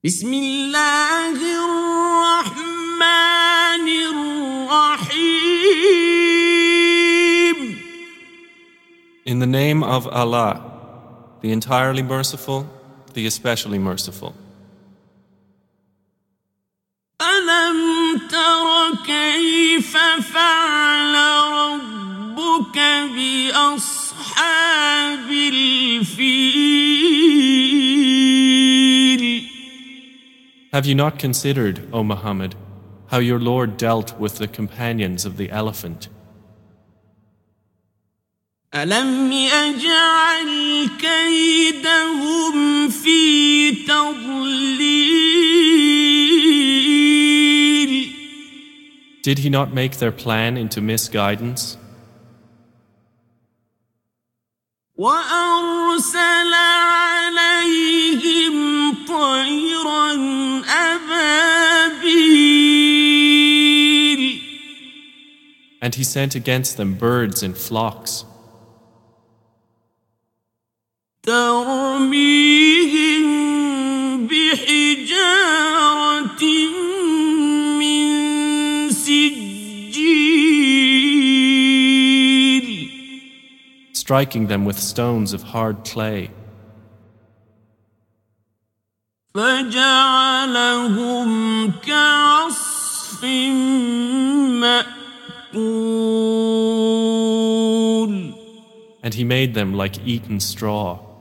بسم الله الرحمن الرحيم. In the name of Allah, the entirely merciful, the especially merciful. ألم تر كيف فعل ربك بأصحاب الفيل؟ Have you not considered, O Muhammad, how your Lord dealt with the companions of the elephant? ألم يجعل كيدهم في تضليل؟ Did he not make their plan into misguidance? وأرسل عليهم طيرا أبابيل. And he sent against them birds in flocks, ترميهم بحجارة من سجيل. striking them with stones of hard clay. فجعلهم كعصف مأكول. And he made them like eaten straw.